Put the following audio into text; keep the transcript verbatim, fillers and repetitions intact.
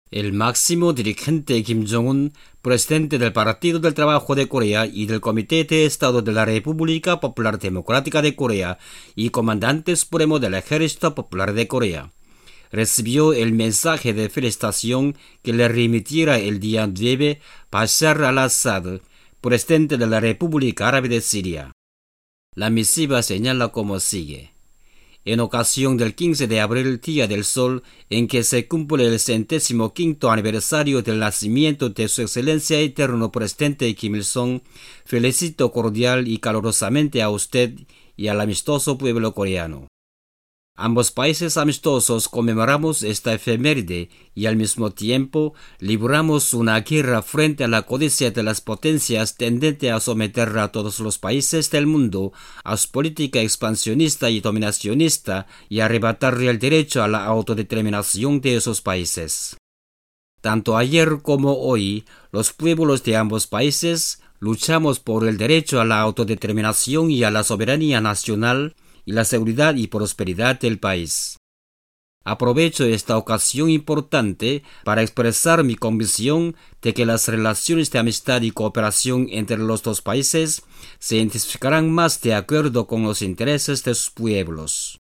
El máximo dirigente Kim Jong-un, presidente del Partido del Trabajo de Corea y del Comité de Estado de la República Popular Democrática de Corea y comandante supremo del Ejército Popular de Corea, recibió el mensaje de felicitación que le remitiera el día nueve Bashar al-Assad, presidente de la República Árabe de Siria. La misiva señala como sigue. En ocasión del quince de abril, Día del Sol, en que se cumple el centésimo quinto aniversario del nacimiento de su excelencia eterno presidente Kim Il-sung, felicito cordial y calurosamente a usted y al amistoso pueblo coreano. Ambos países amistosos conmemoramos esta efeméride y al mismo tiempo libramos una guerra frente a la codicia de las potencias tendente a someter a todos los países del mundo a su política expansionista y dominacionista y arrebatarle el derecho a la autodeterminación de esos países. Tanto ayer como hoy, los pueblos de ambos países luchamos por el derecho a la autodeterminación y a la soberanía nacional y la seguridad y prosperidad del país. Aprovecho esta ocasión importante para expresar mi convicción de que las relaciones de amistad y cooperación entre los dos países se intensificarán más de acuerdo con los intereses de sus pueblos.